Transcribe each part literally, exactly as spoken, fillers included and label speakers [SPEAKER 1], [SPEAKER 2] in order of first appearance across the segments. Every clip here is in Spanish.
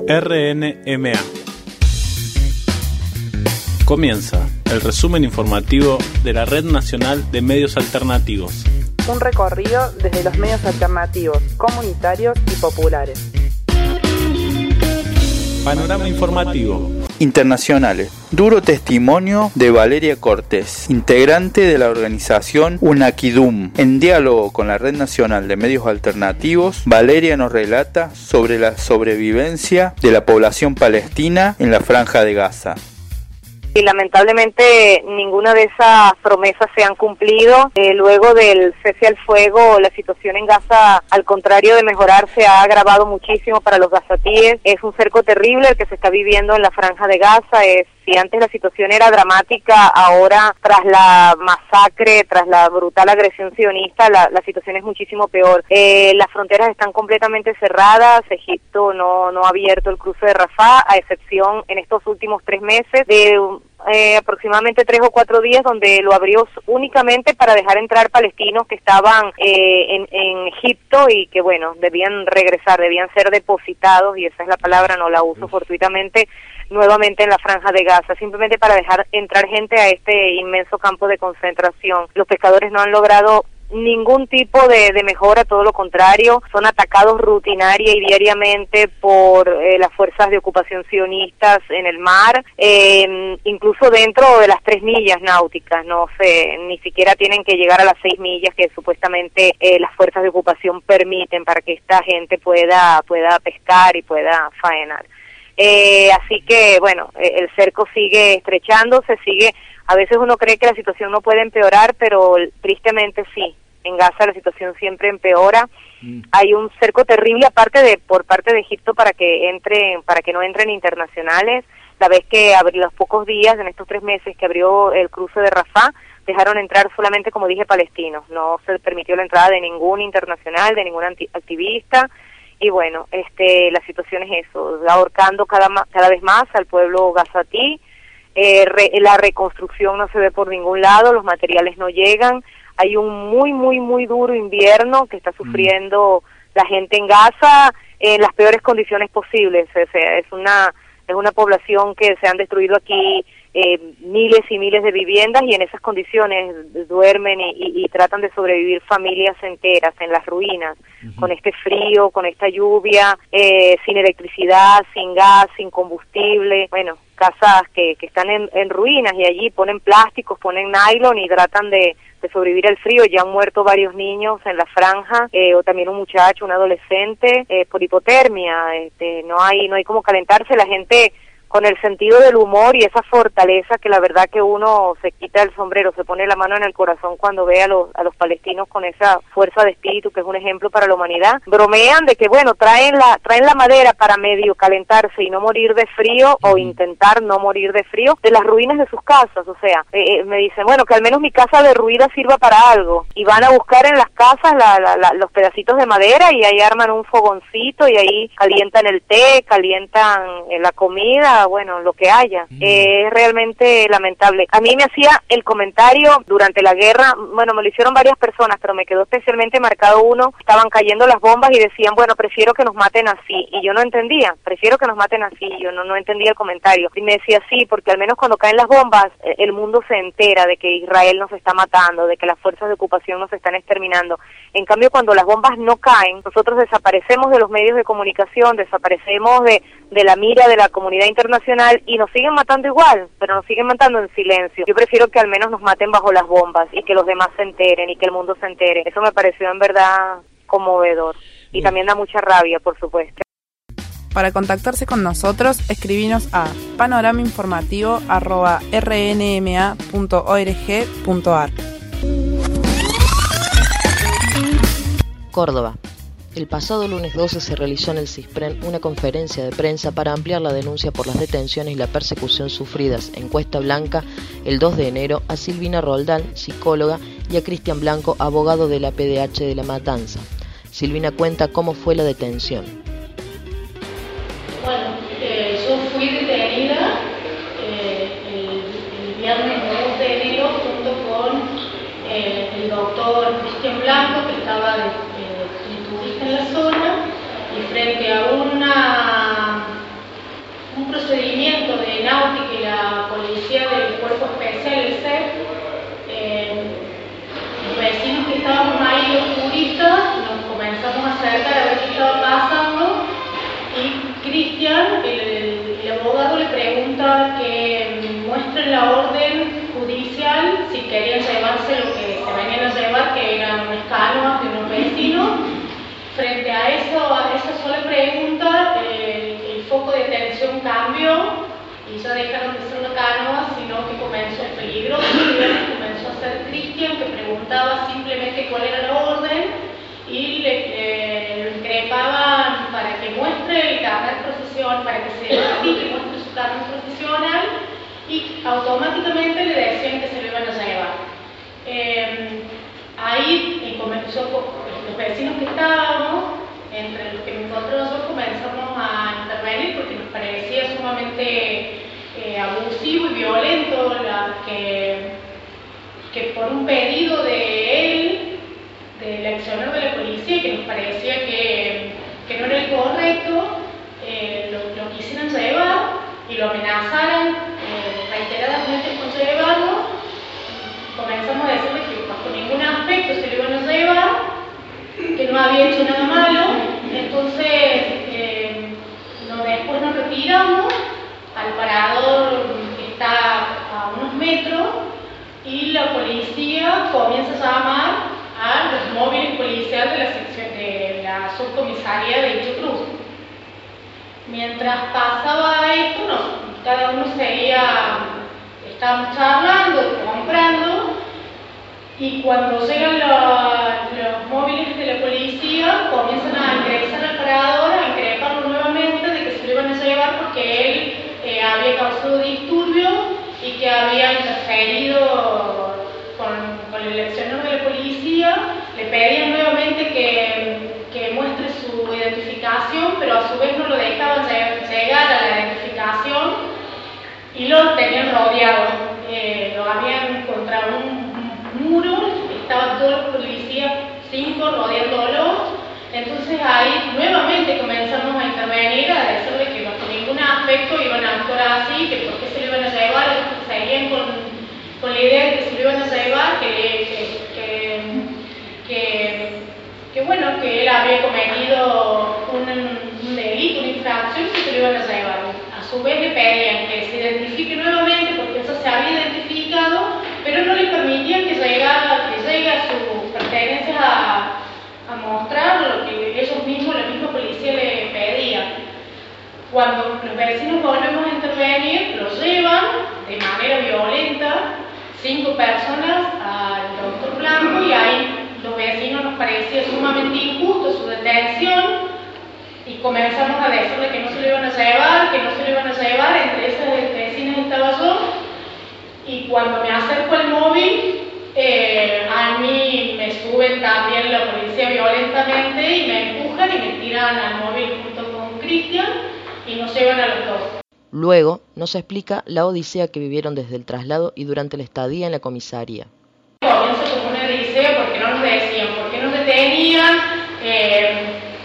[SPEAKER 1] R N M A. Comienza el resumen informativo de la Red Nacional de Medios Alternativos.
[SPEAKER 2] Un recorrido desde los medios alternativos, comunitarios y populares.
[SPEAKER 1] Panorama informativo.
[SPEAKER 3] Internacionales. Duro testimonio de Valeria Cortés, integrante de la organización UNAKIDUM. En diálogo con la Red Nacional de Medios Alternativos, Valeria nos relata sobre la sobrevivencia de la población palestina en la Franja de Gaza.
[SPEAKER 4] Y lamentablemente ninguna de esas promesas se han cumplido. Eh, luego del cese al fuego, la situación en Gaza, al contrario de mejorar, se ha agravado muchísimo para los gazatíes. Es un cerco terrible el que se está viviendo en la Franja de Gaza. Es, si antes la situación era dramática, ahora tras la masacre, tras la brutal agresión sionista, la, la situación es muchísimo peor. Eh, las fronteras están completamente cerradas. Egipto no, no ha abierto el cruce de Rafah, a excepción en estos últimos tres meses de Eh, aproximadamente tres o cuatro días donde lo abrió únicamente para dejar entrar palestinos que estaban eh, en, en Egipto y que, bueno, debían regresar, debían ser depositados, y esa es la palabra, no la uso fortuitamente, nuevamente en la Franja de Gaza, simplemente para dejar entrar gente a este inmenso campo de concentración. Los pescadores no han logrado ningún tipo de, de mejora, todo lo contrario, son atacados rutinaria y diariamente por eh, las fuerzas de ocupación sionistas en el mar, eh, incluso dentro de las tres millas náuticas, no sé, ni siquiera tienen que llegar a las seis millas que supuestamente eh, las fuerzas de ocupación permiten para que esta gente pueda, pueda pescar y pueda faenar. Eh, así que, bueno, eh, el cerco sigue estrechándose, sigue. A veces uno cree que la situación no puede empeorar, pero tristemente sí. En Gaza la situación siempre empeora. Mm. Hay un cerco terrible aparte de por parte de Egipto para que entren, para que no entren internacionales. La vez que abrió los pocos días, en estos tres meses que abrió el cruce de Rafah, dejaron entrar solamente, como dije, palestinos. No se permitió la entrada de ningún internacional, de ningún activista. Y bueno, este, la situación es eso, ahorcando cada, cada vez más al pueblo gazatí. Eh, re, la reconstrucción no se ve por ningún lado, los materiales no llegan, hay un muy, muy, muy duro invierno que está sufriendo mm. la gente en Gaza en las peores condiciones posibles. O sea, es una, es una población que se han destruido aquí eh, miles y miles de viviendas, y en esas condiciones duermen y, y, y tratan de sobrevivir familias enteras en las ruinas, uh-huh. con este frío, con esta lluvia, eh, sin electricidad, sin gas, sin combustible, bueno, casas que, que están en, en ruinas, y allí ponen plásticos, ponen nylon y tratan de, de sobrevivir al frío. Ya han muerto varios niños en la franja, eh, o también un muchacho, un adolescente, eh, por hipotermia. Este, no hay, no hay como calentarse. La gente con el sentido del humor y esa fortaleza que la verdad que uno se quita el sombrero, se pone la mano en el corazón cuando ve a los, a los palestinos con esa fuerza de espíritu que es un ejemplo para la humanidad. Bromean de que, bueno, traen la, traen la madera para medio calentarse y no morir de frío, o intentar no morir de frío, de las ruinas de sus casas. O sea, eh, me dicen, bueno, que al menos mi casa derruida sirva para algo, y van a buscar en las casas la, la, la, los pedacitos de madera, y ahí arman un fogoncito y ahí calientan el té, calientan eh, la comida, bueno, lo que haya. Mm. Eh, es realmente lamentable. A mí me hacía el comentario durante la guerra, bueno, me lo hicieron varias personas, pero me quedó especialmente marcado uno. Estaban cayendo las bombas y decían, bueno, prefiero que nos maten así, y yo no entendía, prefiero que nos maten así, yo no, no entendía el comentario, y me decía, sí, porque al menos cuando caen las bombas, el mundo se entera de que Israel nos está matando, de que las fuerzas de ocupación nos están exterminando. En cambio, cuando las bombas no caen, nosotros desaparecemos de los medios de comunicación, desaparecemos de, de la mira de la comunidad internacional, y nos siguen matando igual, pero nos siguen matando en silencio. Yo prefiero que al menos nos maten bajo las bombas y que los demás se enteren y que el mundo se entere. Eso me pareció en verdad conmovedor, y también da mucha rabia, por supuesto.
[SPEAKER 2] Para contactarse con nosotros, escribinos a panoramainformativo arroba r n m a punto org punto a r.
[SPEAKER 5] Córdoba. El pasado lunes doce se realizó en el CISPREN una conferencia de prensa para ampliar la denuncia por las detenciones y la persecución sufridas en Cuesta Blanca el dos de enero a Silvina Roldán, psicóloga, y a Cristian Blanco, abogado de la P D H de La Matanza. Silvina cuenta cómo fue la detención.
[SPEAKER 6] Bueno, eh, yo fui detenida eh, el, el viernes dos de enero junto con eh, el doctor Cristian Blanco, que estaba de, de turista en la zona, y frente a una procedimiento de náutica y la policía del cuerpo especial, el C E P, eh, los vecinos que estábamos ahí, los turistas, nos comenzamos a acercar a ver qué estaba pasando, y Cristian, el, el, el abogado, le pregunta que muestren la orden judicial si querían llevarse lo que se venían a llevar, que eran unas canoas de unos vecinos. Frente a eso, a esa sola pregunta, el, el foco de atención cambió y ya dejaron de ser una canoa, sino que comenzó el peligro, comenzó a ser Cristian, que preguntaba simplemente cuál era la orden y le, le, le increpaban para que muestre el carnet profesional, para que se identifique, muestre su carnet profesional, y automáticamente le decían que se lo iban a llevar. Eh, ahí eh, comenzó, los vecinos que estábamos, entre los que me encontré nosotros, comenzamos a intervenir porque nos parecía sumamente eh, abusivo y violento la, que, que por un pedido de él, del accionar de la policía, que nos parecía que, que no era el correcto, eh, lo, lo quisieran llevar y lo amenazaran eh, reiteradamente con llevarlo. Comenzamos a decirle que bajo ningún aspecto se lo iban a llevar, que no había hecho nada malo. Entonces eh, no, después nos retiramos al parador que está a unos metros y la policía comienza a llamar a los móviles policiales de la sección de la subcomisaría de Ichu Cruz. Mientras pasaba esto, no, cada uno seguía, estábamos charlando, comprando, y cuando llegan la, los móviles de la policía comienzan a ingresar al parador, a increparlo nuevamente de que se lo iban a llevar porque él eh, había causado disturbios y que había interferido con, con el accionar de la policía. Le pedían nuevamente que, que muestre su identificación, pero a su vez no lo dejaban llegar a la identificación y lo tenían rodeado. Eh, lo habían contra un muro, estaban todos los policías, cinco, rodeándolo. Entonces ahí nuevamente comenzamos a intervenir, a decirle que bajo ningún aspecto iban a actuar así, que por qué se lo iban a llevar, que seguían con, con la idea de que se lo iban a llevar, que, que, que, que, que bueno, que él había cometido un, un delito, una infracción, que se lo iban a llevar. A su vez le pedían que se identifique nuevamente, porque eso se había identificado, pero no le permitían que llegara, que llegue a sus pertenencias a, a mostrar lo que ellos mismos, la misma policía le pedía. Cuando los vecinos volvemos a intervenir, los llevan de manera violenta, cinco personas al doctor Blanco, y ahí los vecinos nos parecía sumamente injusto su detención, y comenzamos a decirle que no se lo iban a llevar, que no se lo iban a llevar. Entre esas vecinas estaba yo, y cuando me acerco al móvil, eh, a mí me suben también la policía violentamente y me empujan y me tiran al móvil junto con Cristian y nos llevan a los dos.
[SPEAKER 5] Luego nos explica la odisea que vivieron desde el traslado y durante la estadía en la comisaría.
[SPEAKER 6] Comienza como una odisea porque no nos decían, por qué nos detenían, eh,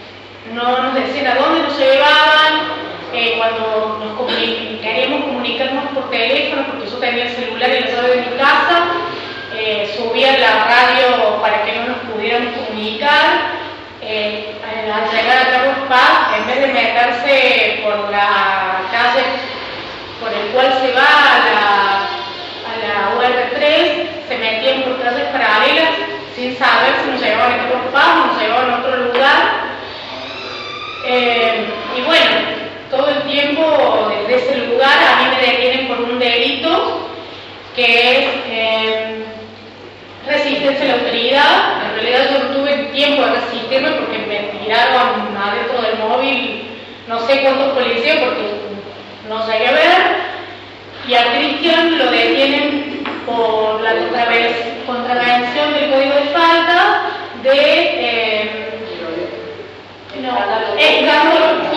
[SPEAKER 6] no nos decían a dónde nos llevaban. Eh, cuando nos comuni- queríamos comunicarnos por teléfono, porque yo tenía el celular y la llave de mi casa, eh, subía la radio para que no nos pudieran comunicar. Eh, al llegar a Carlos Paz, en vez de meterse por la calle por el cual se va a la, a la U R tres, se metían por calles paralelas sin saber si nos llevaban a Carlos Paz o nos llevaban a otro lugar. Eh, y bueno, todo el tiempo desde ese lugar a mí me detienen por un delito que es eh, resistencia a la autoridad. En realidad yo no tuve tiempo de resistirme porque me tiraron adentro del móvil no sé cuántos policías porque no llegué a ver, y a Cristian lo detienen por la contravención del código de falta de eh, no, es dando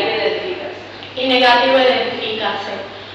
[SPEAKER 6] y negativo de identificarse.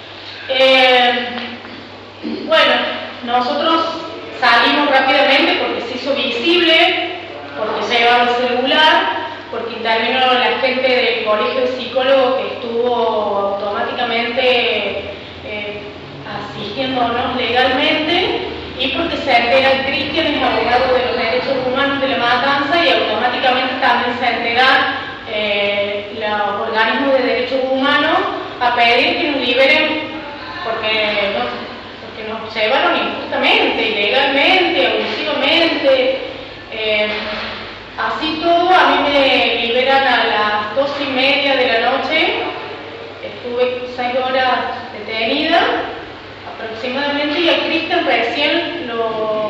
[SPEAKER 6] Eh, bueno, nosotros salimos rápidamente porque se hizo visible, porque se llevaba el celular, porque intervino la gente del colegio de psicólogos que estuvo automáticamente justamente eh, asistiéndonos legalmente, y porque se entera Cristian, es abogado de los derechos humanos de La Matanza, y automáticamente también se enteran eh, los organismos de derechos humanos a pedir que nos liberen porque nos, porque nos llevaron injustamente, ilegalmente, abusivamente. Eh, así todo, a mí me liberan a las dos y media de la noche. Estuve seis horas detenida aproximadamente, y a Cristian recién lo,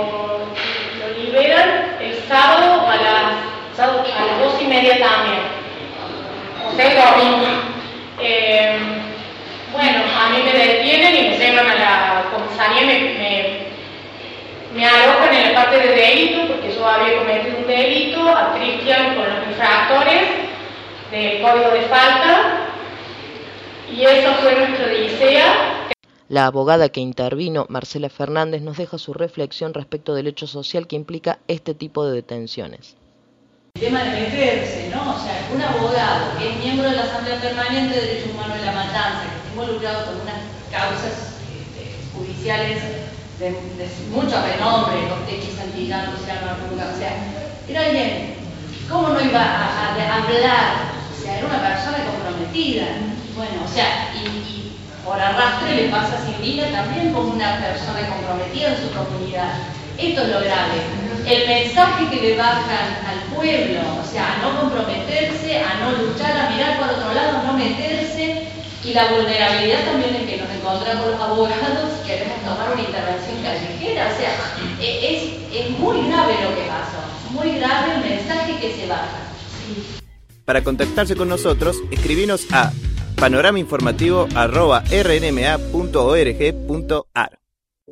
[SPEAKER 6] lo liberan el sábado a las, sábado a las dos y media también, o sea, el domingo. Eh, bueno, a mí me detienen y me llevan a la comisaría, me, me, me alojan en la parte de delito, porque yo había cometido un delito, a Cristian con los infractores del código de falta, y eso fue nuestra odisea.
[SPEAKER 5] La abogada que intervino, Marcela Fernández, nos deja su reflexión respecto del hecho social que implica este tipo de detenciones.
[SPEAKER 7] El tema de meterse, ¿no? O sea, un abogado que es miembro de la Asamblea Permanente de Derechos Humanos de La Matanza, que está involucrado con unas causas eh, judiciales de, de mucho renombre, Cortechi, Santillán, Luciano Arruga, o sea, era alguien, ¿cómo no iba a, a, a hablar? O sea, era una persona comprometida. Bueno, o sea, y, y por arrastre le pasa a Silvina también como una persona comprometida en su comunidad. Esto es lo grave. El mensaje que le bajan al pueblo, o sea, a no comprometerse, a no luchar, a mirar por otro lado, a no meterse, y la vulnerabilidad también en que nos encontramos los abogados, queremos tomar una intervención callejera, o sea, es, es muy grave lo que pasó, muy grave el mensaje que se baja. Sí.
[SPEAKER 8] Para contactarse con nosotros, escribinos a panorama informativo arroba r n m a punto org punto a r.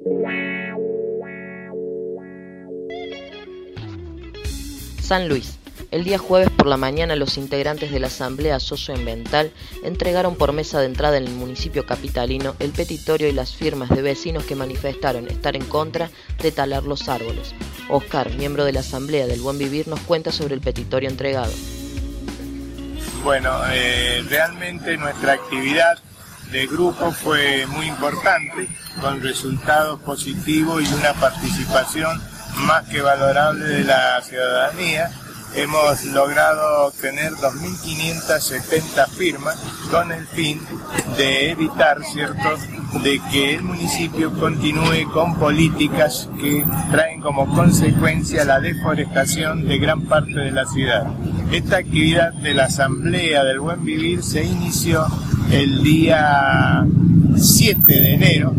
[SPEAKER 5] San Luis. El día jueves por la mañana, los integrantes de la Asamblea Socioambiental entregaron por mesa de entrada en el municipio capitalino el petitorio y las firmas de vecinos que manifestaron estar en contra de talar los árboles. Oscar, miembro de la Asamblea del Buen Vivir, nos cuenta sobre el petitorio entregado.
[SPEAKER 9] Bueno, eh, realmente nuestra actividad de grupo fue muy importante, con resultados positivos y una participación más que valorable de la ciudadanía. Hemos logrado obtener dos mil quinientas setenta firmas con el fin de evitar, ¿cierto?, de que el municipio continúe con políticas que traen como consecuencia la deforestación de gran parte de la ciudad. Esta actividad de la Asamblea del Buen Vivir se inició el día siete de enero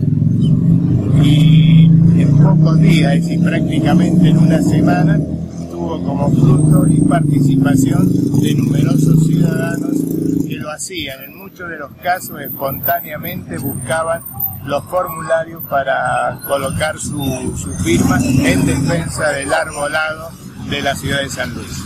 [SPEAKER 9] y en pocos días, es decir, prácticamente en una semana, tuvo como fruto y participación de numerosos ciudadanos que lo hacían, en muchos de los casos espontáneamente buscaban los formularios para colocar su, su firma en defensa del arbolado de la ciudad de San Luis.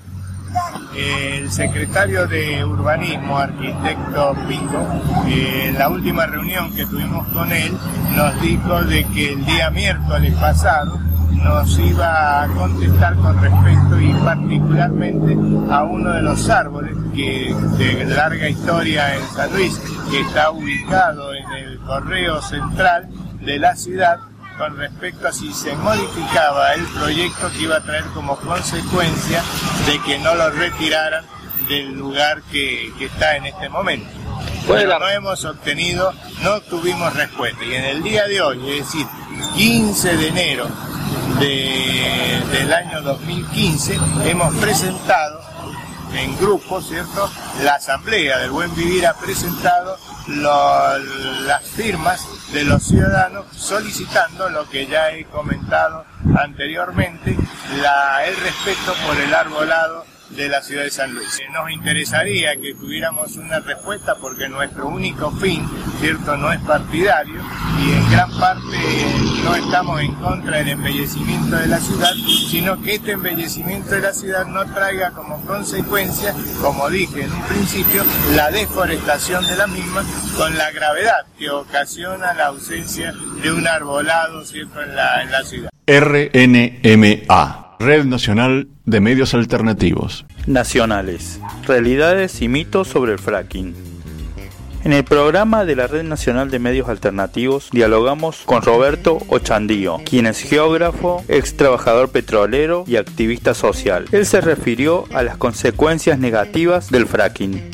[SPEAKER 9] El secretario de Urbanismo, arquitecto Pico, en la última reunión que tuvimos con él, nos dijo de que el día miércoles pasado nos iba a contestar con respecto y particularmente a uno de los árboles que de larga historia en San Luis, que está ubicado en el correo central de la ciudad, con respecto a si se modificaba el proyecto que iba a traer como consecuencia de que no lo retiraran del lugar que, que está en este momento. Bueno, no hemos obtenido, no tuvimos respuesta, y en el día de hoy, es decir, quince de enero de, del año dos mil quince, hemos presentado en grupo, ¿cierto? La Asamblea del Buen Vivir ha presentado lo, las firmas de los ciudadanos solicitando lo que ya he comentado anteriormente, la, el respeto por el arbolado de la ciudad de San Luis. Nos interesaría que tuviéramos una respuesta porque nuestro único fin, ¿cierto?, no es partidario y en gran parte no estamos en contra del embellecimiento de la ciudad, sino que este embellecimiento de la ciudad no traiga como consecuencia, como dije en un principio, la deforestación de la misma con la gravedad que ocasiona la ausencia de un arbolado, ¿cierto?, en la, en la ciudad.
[SPEAKER 10] R N M A, Red Nacional de Medios Alternativos.
[SPEAKER 3] Nacionales. Realidades y mitos sobre el fracking. En el programa de la Red Nacional de Medios Alternativos dialogamos con Roberto Ochandío, quien es geógrafo, ex trabajador petrolero y activista social. Él se refirió a las consecuencias negativas del fracking.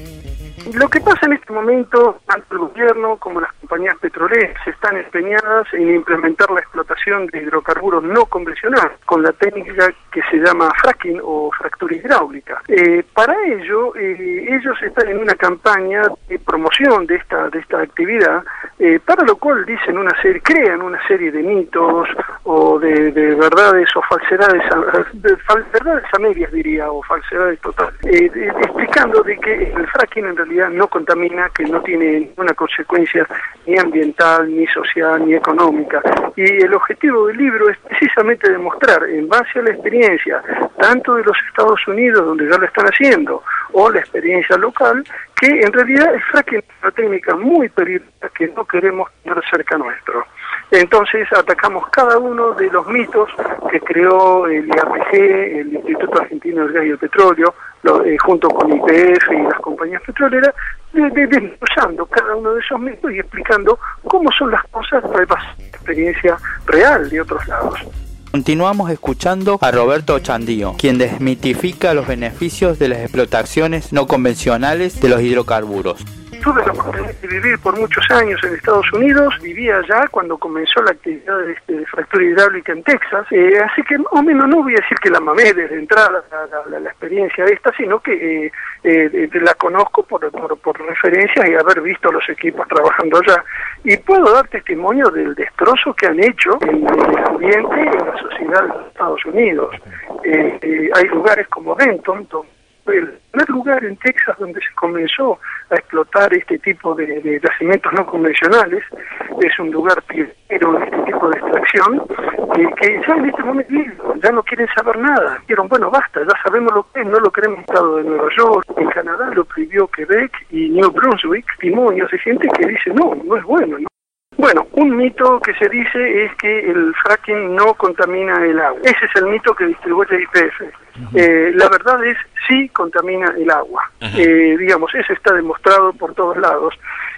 [SPEAKER 11] Lo que pasa en este momento, tanto el gobierno como las compañías petroleras están empeñadas en implementar la explotación de hidrocarburos no convencionales con la técnica que se llama fracking o fractura hidráulica. Eh, para ello, eh, ellos están en una campaña de promoción de esta de esta actividad, eh, para lo cual dicen una serie, crean una serie de mitos o de, de verdades o falsedades, de fal, verdades a medias diría, o falsedades totales, eh, de, explicando de que el fracking en realidad no contamina, que no tiene ninguna consecuencia ni ambiental, ni social, ni económica. Y el objetivo del libro es precisamente demostrar, en base a la experiencia, tanto de los Estados Unidos, donde ya lo están haciendo, o la experiencia local, que en realidad el fracking es una técnica muy peligrosa que no queremos tener cerca nuestro. Entonces atacamos cada uno de los mitos que creó el I A P G, el Instituto Argentino del Gas y el Petróleo, lo, eh, junto con I P F y las compañías petroleras, desglosando de, de, cada uno de esos mitos y explicando cómo son las cosas para la experiencia real de otros lados.
[SPEAKER 3] Continuamos escuchando a Roberto Ochandío, quien desmitifica los beneficios de las explotaciones no convencionales de los hidrocarburos.
[SPEAKER 11] Tuve la oportunidad de vivir por muchos años en Estados Unidos, vivía allá cuando comenzó la actividad de, este, de fractura hidráulica en Texas, eh, así que más o menos no voy a decir que la mamé desde entrada la, la, la experiencia esta, sino que eh, eh, la conozco por, por, por referencias y haber visto los equipos trabajando allá, y puedo dar testimonio del destrozo que han hecho en, en el ambiente y en la sociedad de los Estados Unidos. Eh, eh, hay lugares como Benton, el primer lugar en Texas donde se comenzó a explotar este tipo de, de yacimientos no convencionales, es un lugar pionero en este tipo de extracción, eh, que ya en este momento ya no quieren saber nada. Dijeron, bueno, basta, ya sabemos lo que es, no lo queremos. El estado de Nueva York, en Canadá lo prohibió Quebec y New Brunswick, testimonios de gente que dice, no, no es bueno, ¿no? Bueno, un mito que se dice es que el fracking no contamina el agua. Ese es el mito que distribuye I P F. Uh-huh. Eh, la verdad es, sí contamina el agua. Uh-huh. Eh, digamos, eso está demostrado por todos lados.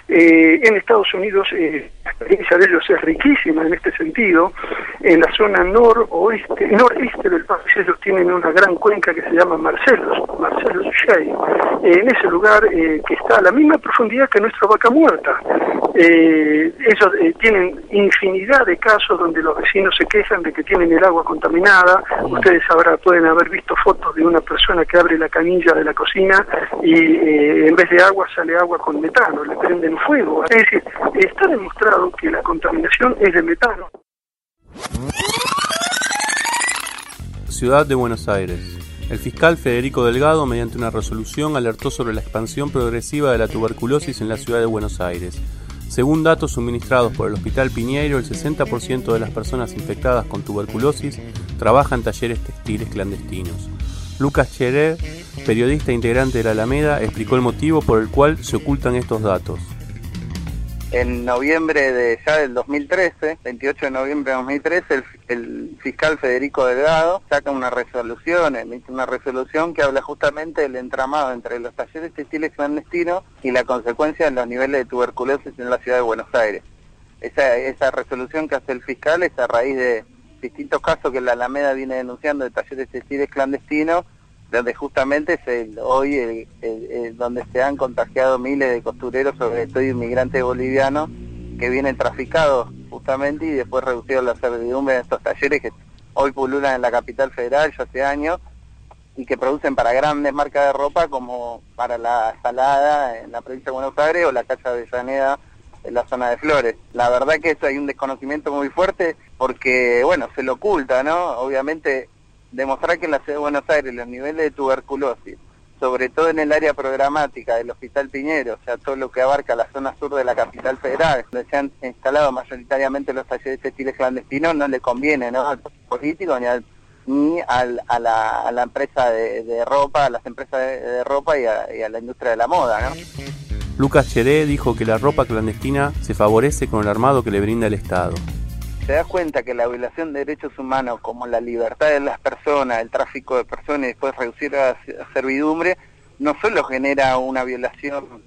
[SPEAKER 11] Eh, en Estados Unidos eh, la experiencia de ellos es riquísima en este sentido. En la zona noroeste, noreste del país ellos tienen una gran cuenca que se llama Marcellus, Marcellus Shale. Eh, en ese lugar eh, que está a la misma profundidad que nuestra Vaca Muerta. Eh, ellos eh, tienen infinidad de casos donde los vecinos se quejan de que tienen el agua contaminada. Ustedes ahora pueden haber visto fotos de una persona que abre la canilla de la cocina y eh, en vez de agua sale agua con metano, le prenden fuego. Es decir, está demostrado que la contaminación es de metano.
[SPEAKER 1] Ciudad de Buenos Aires. El fiscal Federico Delgado, mediante una resolución, alertó sobre la expansión progresiva de la tuberculosis en la ciudad de Buenos Aires. Según datos suministrados por el Hospital Piñeiro, el sesenta por ciento de las personas infectadas con tuberculosis trabaja en talleres textiles clandestinos. Lucas Cherer, periodista integrante de la Alameda, explicó el motivo por el cual se ocultan estos datos.
[SPEAKER 12] En noviembre de ya del dos mil trece, veintiocho de noviembre de dos mil trece, el, el fiscal Federico Delgado saca una resolución, emite una resolución que habla justamente del entramado entre los talleres textiles clandestinos y la consecuencia de los niveles de tuberculosis en la ciudad de Buenos Aires. Esa, esa resolución que hace el fiscal es a raíz de distintos casos que la Alameda viene denunciando de talleres textiles clandestinos, donde justamente es el, hoy el, el, el, donde se han contagiado miles de costureros, sobre todo inmigrantes bolivianos, que vienen traficados justamente y después reducidos la servidumbre de estos talleres que hoy pululan en la capital federal ya hace años y que producen para grandes marcas de ropa como para la Salada en la provincia de Buenos Aires o la Calle Avellaneda en la zona de Flores. La verdad que esto hay un desconocimiento muy fuerte porque, bueno, se lo oculta, ¿no? Obviamente demostrar que en la ciudad de Buenos Aires los niveles de tuberculosis, sobre todo en el área programática del Hospital Piñeiro, o sea, todo lo que abarca la zona sur de la capital federal, donde se han instalado mayoritariamente los talleres textiles clandestinos, no le conviene, ¿no?, al político ni, al, ni al, a, la, a la empresa de, de ropa, a las empresas de, de ropa y a, y a la industria de la moda, ¿no?
[SPEAKER 1] Lucas Cheré dijo que la ropa clandestina se favorece con el armado que le brinda el Estado.
[SPEAKER 12] Te das cuenta que la violación de derechos humanos, como la libertad de las personas, el tráfico de personas y después reducir a servidumbre, no solo genera una violación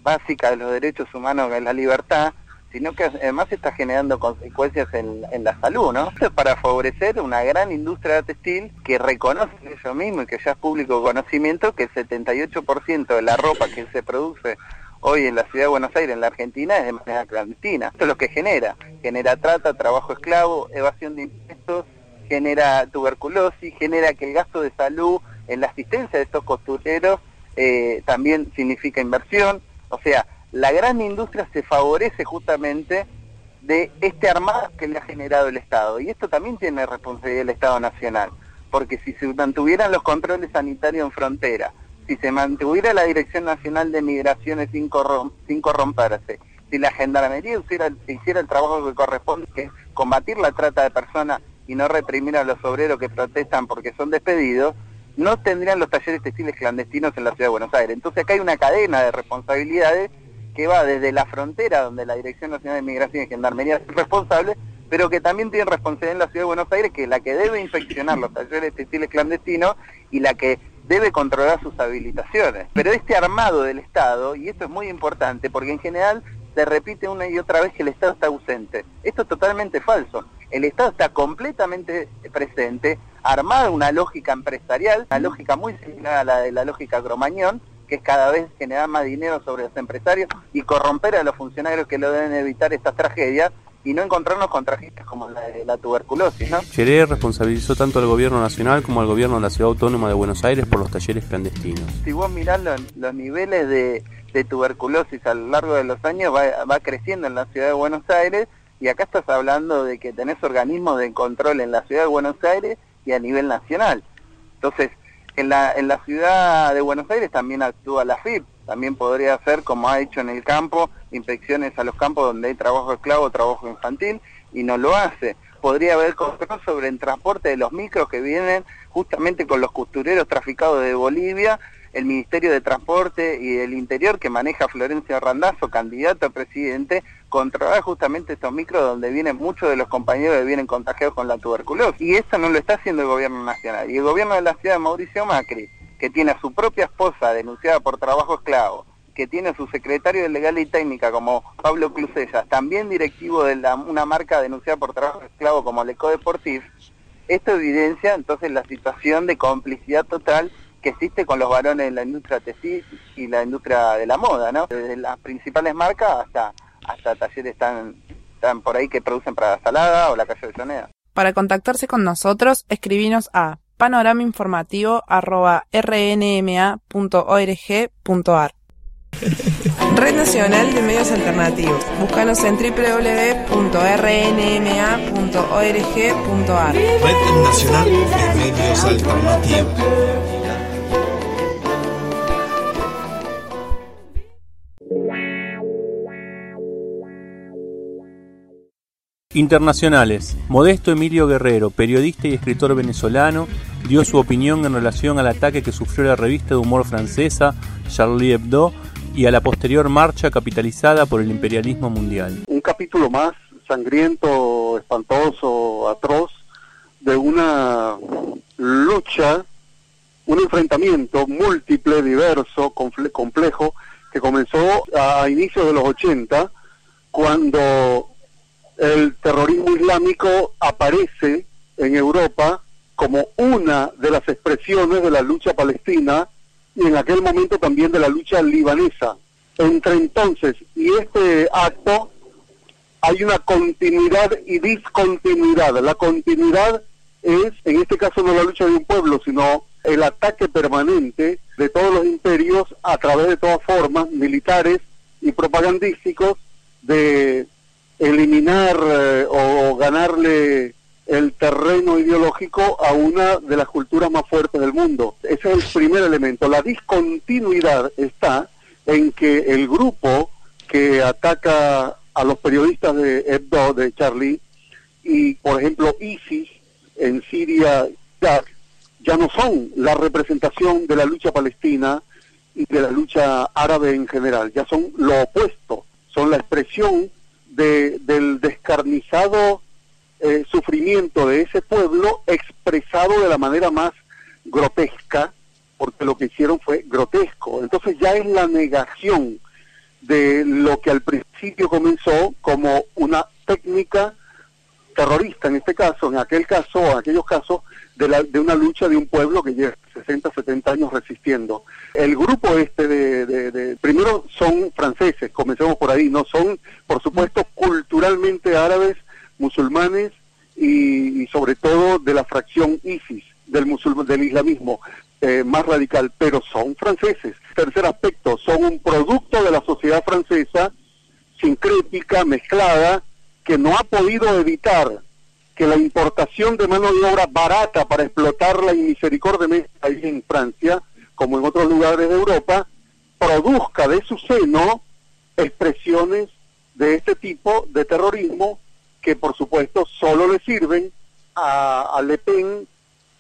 [SPEAKER 12] básica de los derechos humanos, que es la libertad, sino que además está generando consecuencias en, en la salud, ¿no? Esto es para favorecer una gran industria textil que reconoce ellos mismos y que ya es público conocimiento que el setenta y ocho por ciento de la ropa que se produce hoy en la ciudad de Buenos Aires, en la Argentina, es de manera clandestina. Esto es lo que genera. Genera trata, trabajo esclavo, evasión de impuestos, genera tuberculosis, genera que el gasto de salud en la asistencia de estos costureros eh, también significa inversión. O sea, la gran industria se favorece justamente de este armado que le ha generado el Estado. Y esto también tiene responsabilidad del Estado Nacional, porque si se mantuvieran los controles sanitarios en frontera, si se mantuviera la Dirección Nacional de Migraciones sin, corrom sin corromperse, si la Gendarmería hiciera, hiciera el trabajo que corresponde, que es combatir la trata de personas y no reprimir a los obreros que protestan porque son despedidos, no tendrían los talleres textiles clandestinos en la ciudad de Buenos Aires. Entonces acá hay una cadena de responsabilidades que va desde la frontera, donde la Dirección Nacional de Migración y Gendarmería es responsable, pero que también tiene responsabilidad en la ciudad de Buenos Aires, que es la que debe inspeccionar los talleres textiles clandestinos y la que debe controlar sus habilitaciones. Pero este armado del Estado, y esto es muy importante, porque en general se repite una y otra vez que el Estado está ausente. Esto es totalmente falso. El Estado está completamente presente, armado una lógica empresarial, una lógica muy similar a la de la lógica Cromañón, que es cada vez generar más dinero sobre los empresarios y corromper a los funcionarios que lo deben evitar estas tragedias, y no encontrarnos con tragedias como la de la tuberculosis, ¿no?
[SPEAKER 1] Cheré responsabilizó tanto al gobierno nacional como al gobierno de la Ciudad Autónoma de Buenos Aires por los talleres clandestinos.
[SPEAKER 12] Si vos mirás los, los niveles de, de tuberculosis a lo largo de los años, va, va creciendo en la Ciudad de Buenos Aires, y acá estás hablando de que tenés organismos de control en la Ciudad de Buenos Aires y a nivel nacional. Entonces, en la, en la Ciudad de Buenos Aires también actúa la F I P, también podría hacer, como ha hecho en el campo, inspecciones a los campos donde hay trabajo esclavo, trabajo infantil, y no lo hace. Podría haber control sobre el transporte de los micros que vienen justamente con los costureros traficados de Bolivia. El Ministerio de Transporte y del Interior, que maneja Florencio Randazzo, candidato a presidente, controlar justamente estos micros donde vienen muchos de los compañeros que vienen contagiados con la tuberculosis. Y eso no lo está haciendo el gobierno nacional. Y el gobierno de la ciudad de Mauricio Macri, que tiene a su propia esposa denunciada por trabajo esclavo, que tiene a su secretario de Legal y Técnica como Pablo Clusellas, también directivo de la, una marca denunciada por trabajo esclavo como Leco Deportif, esto evidencia entonces la situación de complicidad total que existe con los varones en la industria textil y la industria de la moda, ¿no? Desde las principales marcas hasta, hasta talleres tan, tan por ahí que producen para Salada o la calle Avellaneda.
[SPEAKER 2] Para contactarse con nosotros, escribinos a panoramainformativo arroba r n m a punto org punto a r. Red Nacional de Medios Alternativos. Búscanos en doble u doble u doble u punto r n m a punto org punto a r.
[SPEAKER 13] Red Nacional de Medios Alternativos.
[SPEAKER 1] Internacionales. Modesto Emilio Guerrero, periodista y escritor venezolano, dio su opinión en relación al ataque que sufrió la revista de humor francesa Charlie Hebdo y a la posterior marcha capitalizada por el imperialismo mundial.
[SPEAKER 14] Un capítulo más sangriento, espantoso, atroz, de una lucha, un enfrentamiento múltiple, diverso, complejo, que comenzó a inicios de los ochenta, cuando el terrorismo islámico aparece en Europa como una de las expresiones de la lucha palestina y en aquel momento también de la lucha libanesa. Entre entonces y este acto hay una continuidad y discontinuidad. La continuidad es, en este caso, no la lucha de un pueblo, sino el ataque permanente de todos los imperios a través de todas formas militares y propagandísticos de eliminar eh, o ganarle el terreno ideológico a una de las culturas más fuertes del mundo. Ese es el primer elemento. La discontinuidad está en que el grupo que ataca a los periodistas de Hebdo, de Charlie, y por ejemplo ISIS en Siria, Irak, ya no son la representación de la lucha palestina y de la lucha árabe en general, ya son lo opuesto, son la expresión De, del descarnizado eh, sufrimiento de ese pueblo expresado de la manera más grotesca, porque lo que hicieron fue grotesco. Entonces ya es la negación de lo que al principio comenzó como una técnica terrorista, en este caso, en aquel caso, en aquellos casos, de, la, de una lucha de un pueblo que lleva sesenta, setenta años resistiendo. El grupo este de, de, de, primero son franceses, comencemos por ahí, no son, por supuesto, culturalmente árabes, musulmanes y, y sobre todo de la fracción ISIS, del musulmán, del islamismo eh, más radical, pero son franceses. Tercer aspecto, son un producto de la sociedad francesa, sincrética, mezclada, que no ha podido evitar que la importación de mano de obra barata para explotarla inmisericordiamente ahí en Francia, como en otros lugares de Europa, produzca de su seno expresiones de este tipo de terrorismo que por supuesto solo le sirven a, a Le Pen,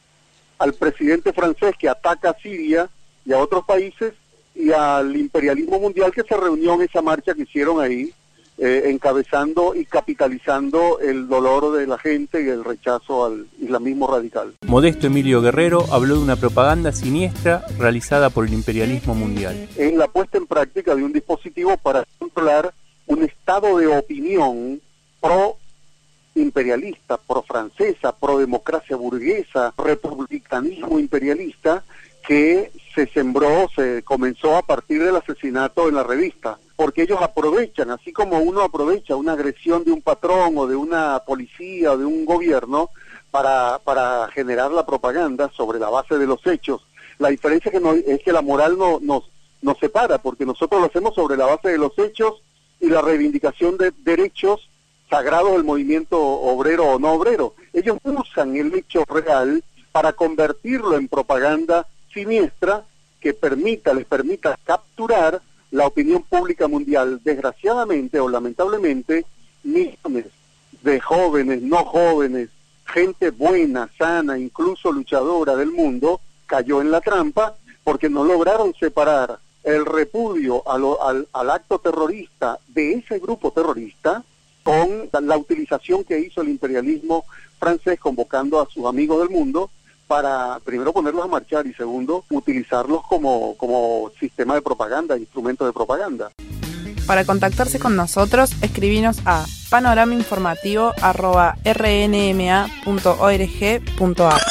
[SPEAKER 14] al presidente francés que ataca a Siria y a otros países, y al imperialismo mundial que se reunió en esa marcha que hicieron ahí, Eh, encabezando y capitalizando el dolor de la gente y el rechazo al islamismo radical.
[SPEAKER 1] Modesto Emilio Guerrero habló de una propaganda siniestra realizada por el imperialismo mundial.
[SPEAKER 14] Es la puesta en práctica de un dispositivo para controlar un estado de opinión pro imperialista, pro francesa, pro democracia burguesa, republicanismo imperialista, que se sembró, se comenzó a partir del asesinato en la revista, porque ellos aprovechan, así como uno aprovecha una agresión de un patrón o de una policía o de un gobierno para, para generar la propaganda sobre la base de los hechos. La diferencia que no, es que la moral no, nos, nos separa, porque nosotros lo hacemos sobre la base de los hechos y la reivindicación de derechos sagrados del movimiento obrero o no obrero. Ellos usan el hecho real para convertirlo en propaganda siniestra que permita, les permita capturar la opinión pública mundial. Desgraciadamente o lamentablemente, millones de jóvenes, no jóvenes, gente buena, sana, incluso luchadora del mundo, cayó en la trampa porque no lograron separar el repudio a lo, al, al acto terrorista de ese grupo terrorista con la utilización que hizo el imperialismo francés convocando a sus amigos del mundo para, primero, ponerlos a marchar y, segundo, utilizarlos como, como sistema de propaganda, instrumento de propaganda.
[SPEAKER 2] Para contactarse con nosotros, escribinos a panoramainformativo arroba r n m a punto org punto a r.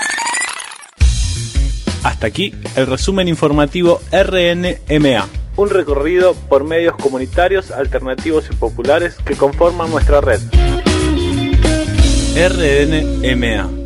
[SPEAKER 15] Hasta aquí el resumen informativo R N M A. Un recorrido por medios comunitarios, alternativos y populares que conforman nuestra red. R N M A.